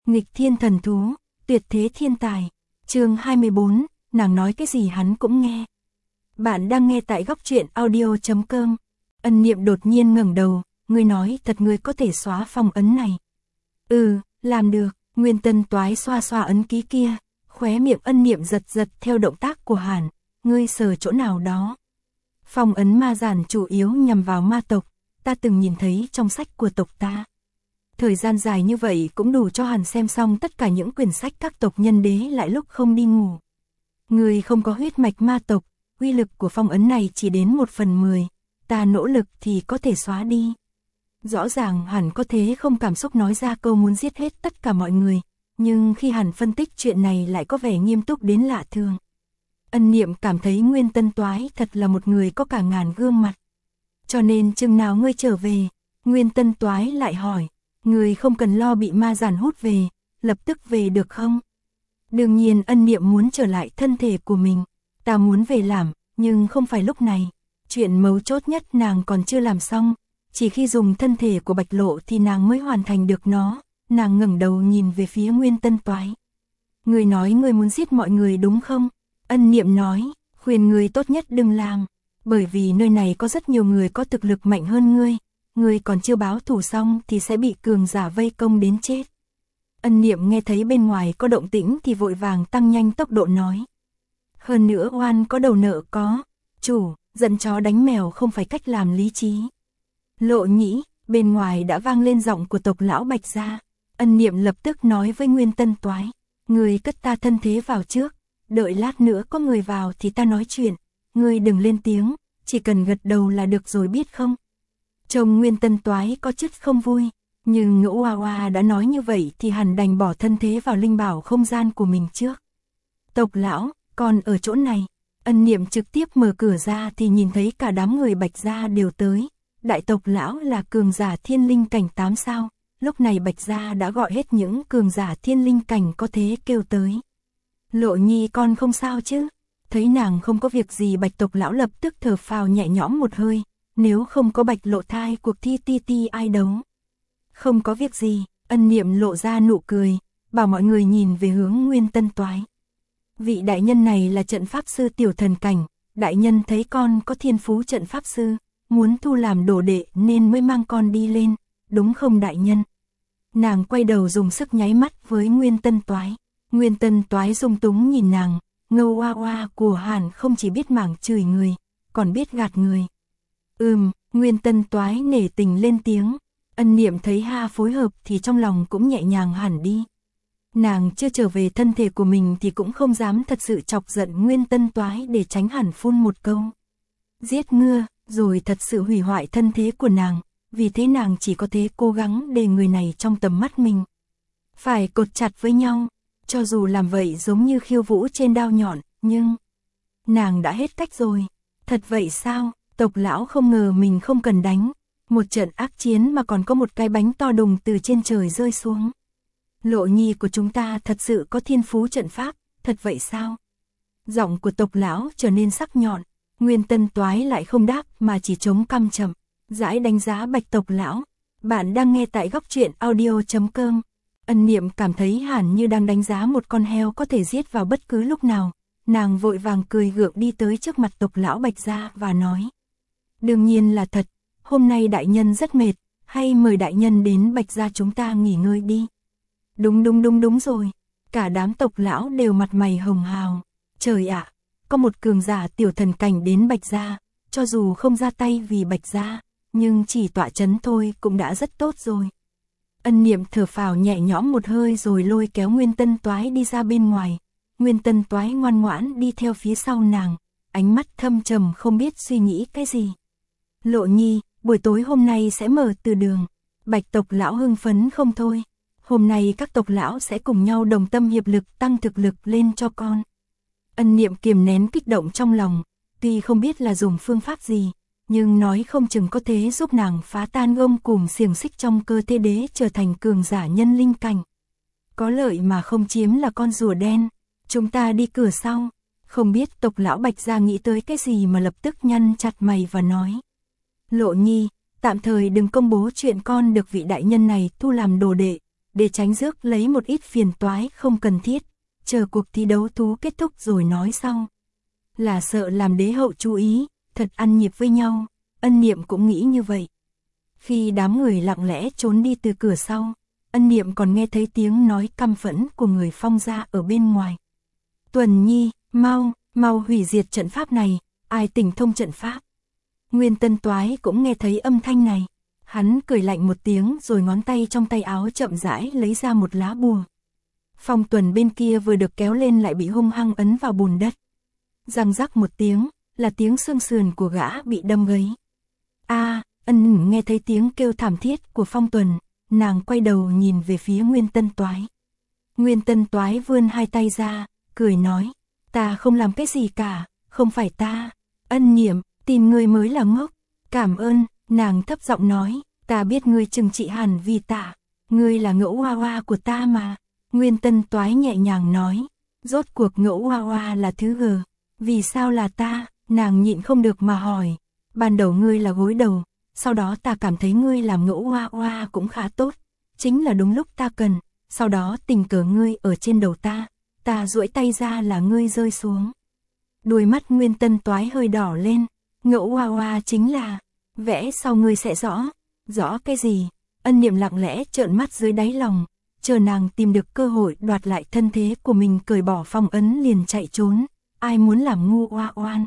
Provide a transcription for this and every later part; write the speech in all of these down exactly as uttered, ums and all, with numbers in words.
Nghịch thiên thần thú, tuyệt thế thiên tài. Chương hai mươi bốn, nàng nói cái gì hắn cũng nghe. Bạn đang nghe tại góc truyện audio chấm com. Ân Niệm đột nhiên ngẩng đầu, ngươi nói thật ngươi có thể xóa phong ấn này. Ừ, làm được. Nguyên Tân Toái xoa xoa ấn ký kia, khóe miệng Ân Niệm giật giật theo động tác của Hàn, ngươi sờ chỗ nào đó. Phong ấn ma giản chủ yếu nhằm vào ma tộc, ta từng nhìn thấy trong sách của tộc ta. Thời gian dài như vậy cũng đủ cho Hàn xem xong tất cả những quyển sách các tộc nhân đế lại lúc không đi ngủ. Người không có huyết mạch ma tộc, uy lực của phong ấn này chỉ đến một phần mười, ta nỗ lực thì có thể xóa đi. Rõ ràng Hàn có thế không cảm xúc nói ra câu muốn giết hết tất cả mọi người, nhưng khi Hàn phân tích chuyện này lại có vẻ nghiêm túc đến lạ thường. Ân Niệm cảm thấy Nguyên Tân Toái thật là một người có cả ngàn gương mặt. Cho nên chừng nào ngươi trở về, Nguyên Tân Toái lại hỏi, ngươi không cần lo bị ma giản hút về, lập tức về được không? Đương nhiên Ân Niệm muốn trở lại thân thể của mình, ta muốn về làm, nhưng không phải lúc này. Chuyện mấu chốt nhất nàng còn chưa làm xong, chỉ khi dùng thân thể của Bạch Lộ thì nàng mới hoàn thành được nó. Nàng ngẩng đầu nhìn về phía Nguyên Tân Toái. Ngươi nói ngươi muốn giết mọi người đúng không? Ân Niệm nói, khuyên ngươi tốt nhất đừng làm, bởi vì nơi này có rất nhiều người có thực lực mạnh hơn ngươi, ngươi còn chưa báo thù xong thì sẽ bị cường giả vây công đến chết. Ân Niệm nghe thấy bên ngoài có động tĩnh thì vội vàng tăng nhanh tốc độ nói. Hơn nữa oan có đầu nợ có, chủ, giận chó đánh mèo không phải cách làm lý trí. Lộ Nhĩ, bên ngoài đã vang lên giọng của tộc lão Bạch gia. Ân Niệm lập tức nói với Nguyên Tân Toái, ngươi cất ta thân thế vào trước, đợi lát nữa có người vào thì ta nói chuyện, ngươi đừng lên tiếng, chỉ cần gật đầu là được rồi biết không? Trông Nguyên Tân Toái có chút không vui, nhưng Ngũ Hoa Hoa đã nói như vậy thì hẳn đành bỏ thân thế vào linh bảo không gian của mình trước. Tộc lão, còn ở chỗ này. Ân Niệm trực tiếp mở cửa ra thì nhìn thấy cả đám người Bạch gia đều tới. Đại tộc lão là cường giả thiên linh cảnh tám sao. Lúc này Bạch gia đã gọi hết những cường giả thiên linh cảnh có thế kêu tới. Lộ Nhi con không sao chứ? Thấy nàng không có việc gì, Bạch tộc lão lập tức thở phào nhẹ nhõm một hơi. Nếu không có Bạch Lộ thai cuộc thi ti ti ai đấu? Không có việc gì. Ân Niệm lộ ra nụ cười, bảo mọi người nhìn về hướng Nguyên Tân Toái. Vị đại nhân này là trận pháp sư tiểu thần cảnh, đại nhân thấy con có thiên phú trận pháp sư, muốn thu làm đồ đệ nên mới mang con đi lên, đúng không đại nhân? Nàng quay đầu dùng sức nháy mắt với Nguyên Tân Toái. Nguyên Tân Toái dung túng nhìn nàng, Ngâu Hoa Hoa của Hàn không chỉ biết mảng chửi người, còn biết gạt người. Ừm, Nguyên Tân Toái nể tình lên tiếng. Ân Niệm thấy ha phối hợp thì trong lòng cũng nhẹ nhàng hẳn đi. Nàng chưa trở về thân thể của mình thì cũng không dám thật sự chọc giận Nguyên Tân Toái để tránh hẳn phun một câu giết ngưa, rồi thật sự hủy hoại thân thế của nàng, vì thế nàng chỉ có thể cố gắng để người này trong tầm mắt mình. Phải cột chặt với nhau, cho dù làm vậy giống như khiêu vũ trên đao nhọn, nhưng nàng đã hết cách rồi. Thật vậy sao? Tộc lão không ngờ mình không cần đánh một trận ác chiến mà còn có một cái bánh to đùng từ trên trời rơi xuống. Lộ Nhi của chúng ta thật sự có thiên phú trận pháp, thật vậy sao? Giọng của tộc lão trở nên sắc nhọn, Nguyên Tân Toái lại không đáp mà chỉ chống cằm chậm, rãi đánh giá Bạch tộc lão. Bạn đang nghe tại góc truyện audio chấm com. Ân Niệm cảm thấy hẳn như đang đánh giá một con heo có thể giết vào bất cứ lúc nào. Nàng vội vàng cười gượng đi tới trước mặt tộc lão Bạch gia và nói. Đương nhiên là thật, hôm nay đại nhân rất mệt, hay mời đại nhân đến Bạch gia chúng ta nghỉ ngơi đi. Đúng đúng đúng đúng rồi, cả đám tộc lão đều mặt mày hồng hào. Trời ạ, có một cường giả tiểu thần cảnh đến Bạch gia, cho dù không ra tay vì Bạch gia, nhưng chỉ tọa chấn thôi cũng đã rất tốt rồi. Ân Niệm thở phào nhẹ nhõm một hơi rồi lôi kéo Nguyên Tân Toái đi ra bên ngoài. Nguyên Tân Toái ngoan ngoãn đi theo phía sau nàng, ánh mắt thâm trầm không biết suy nghĩ cái gì. Lộ Nhi, buổi tối hôm nay sẽ mở từ đường. Bạch tộc lão hưng phấn không thôi. Hôm nay các tộc lão sẽ cùng nhau đồng tâm hiệp lực tăng thực lực lên cho con. Ân Niệm kiềm nén kích động trong lòng, tuy không biết là dùng phương pháp gì, nhưng nói không chừng có thể giúp nàng phá tan gông cùm xiềng xích trong cơ thể đế trở thành cường giả nhân linh cảnh. Có lợi mà không chiếm là con rùa đen. Chúng ta đi cửa sau. Không biết tộc lão Bạch gia nghĩ tới cái gì mà lập tức nhăn chặt mày và nói. Lộ Nhi, tạm thời đừng công bố chuyện con được vị đại nhân này thu làm đồ đệ, để tránh rước lấy một ít phiền toái không cần thiết, chờ cuộc thi đấu thú kết thúc rồi nói sau. Là sợ làm đế hậu chú ý, thật ăn nhịp với nhau, Ân Niệm cũng nghĩ như vậy. Khi đám người lặng lẽ trốn đi từ cửa sau, Ân Niệm còn nghe thấy tiếng nói căm phẫn của người Phong gia ở bên ngoài. Tuần Nhi, mau, mau hủy diệt trận pháp này, ai tinh thông trận pháp. Nguyên Tân Toái cũng nghe thấy âm thanh này. Hắn cười lạnh một tiếng rồi ngón tay trong tay áo chậm rãi lấy ra một lá bùa. Phong Tuần bên kia vừa được kéo lên lại bị hung hăng ấn vào bùn đất. Răng rắc một tiếng, là tiếng xương sườn của gã bị đâm gãy. A, Ân nghe thấy tiếng kêu thảm thiết của Phong Tuần, nàng quay đầu nhìn về phía Nguyên Tân Toái. Nguyên Tân Toái vươn hai tay ra, cười nói, ta không làm cái gì cả, không phải ta. Ân Niệm, tìm ngươi mới là ngốc. Cảm ơn, nàng thấp giọng nói, ta biết ngươi trừng trị hẳn vì ta, ngươi là Ngẫu Hoa Hoa của ta mà. Nguyên Tân Toái nhẹ nhàng nói, rốt cuộc Ngẫu Hoa Hoa là thứ gờ, vì sao là ta? Nàng nhịn không được mà hỏi, ban đầu ngươi là gối đầu, sau đó ta cảm thấy ngươi làm Ngẫu Hoa Hoa cũng khá tốt, chính là đúng lúc ta cần, sau đó tình cờ ngươi ở trên đầu ta, ta duỗi tay ra là ngươi rơi xuống. Đôi mắt Nguyên Tân Toái hơi đỏ lên, Ngẫu Hoa Hoa chính là, vẽ sau ngươi sẽ rõ, rõ cái gì? Ân Niệm lặng lẽ trợn mắt dưới đáy lòng, chờ nàng tìm được cơ hội đoạt lại thân thế của mình, cởi bỏ phong ấn liền chạy trốn, ai muốn làm ngu oa oan.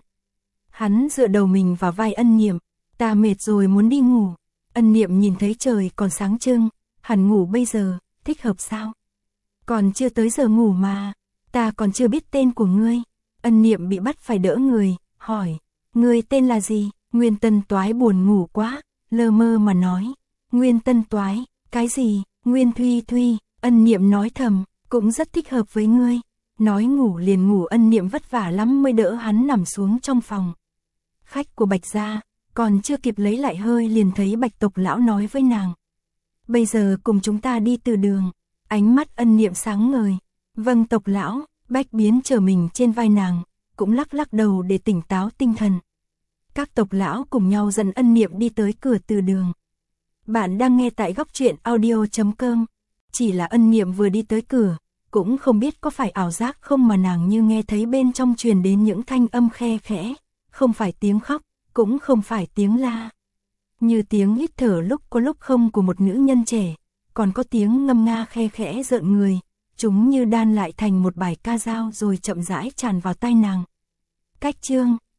Hắn dựa đầu mình vào vai Ân Niệm, ta mệt rồi muốn đi ngủ. Ân Niệm nhìn thấy trời còn sáng trưng, hẳn ngủ bây giờ, thích hợp sao? Còn chưa tới giờ ngủ mà, ta còn chưa biết tên của ngươi. Ân Niệm bị bắt phải đỡ người, hỏi, ngươi tên là gì? Nguyên Tân Toái buồn ngủ quá, lơ mơ mà nói, Nguyên Tân Toái, cái gì? Nguyên Thuy Thuy. Ân Niệm nói thầm, cũng rất thích hợp với ngươi. Nói ngủ liền ngủ. Ân Niệm vất vả lắm mới đỡ hắn nằm xuống trong phòng. Khách của Bạch gia, còn chưa kịp lấy lại hơi liền thấy Bạch tộc lão nói với nàng, bây giờ cùng chúng ta đi từ đường. Ánh mắt Ân Niệm sáng ngời, vâng tộc lão. Bách biến trở mình trên vai nàng, cũng lắc lắc đầu để tỉnh táo tinh thần. Các tộc lão cùng nhau dẫn Ân Niệm đi tới cửa từ đường. Bạn đang nghe tại góc truyện audio chấm com. Chỉ là Ân Niệm vừa đi tới cửa, cũng không biết có phải ảo giác không mà nàng như nghe thấy bên trong truyền đến những thanh âm khe khẽ, không phải tiếng khóc, cũng không phải tiếng la. Như tiếng hít thở lúc có lúc không của một nữ nhân trẻ, còn có tiếng ngâm nga khe khẽ rợn người, chúng như đan lại thành một bài ca dao rồi chậm rãi tràn vào tai nàng. Cách chương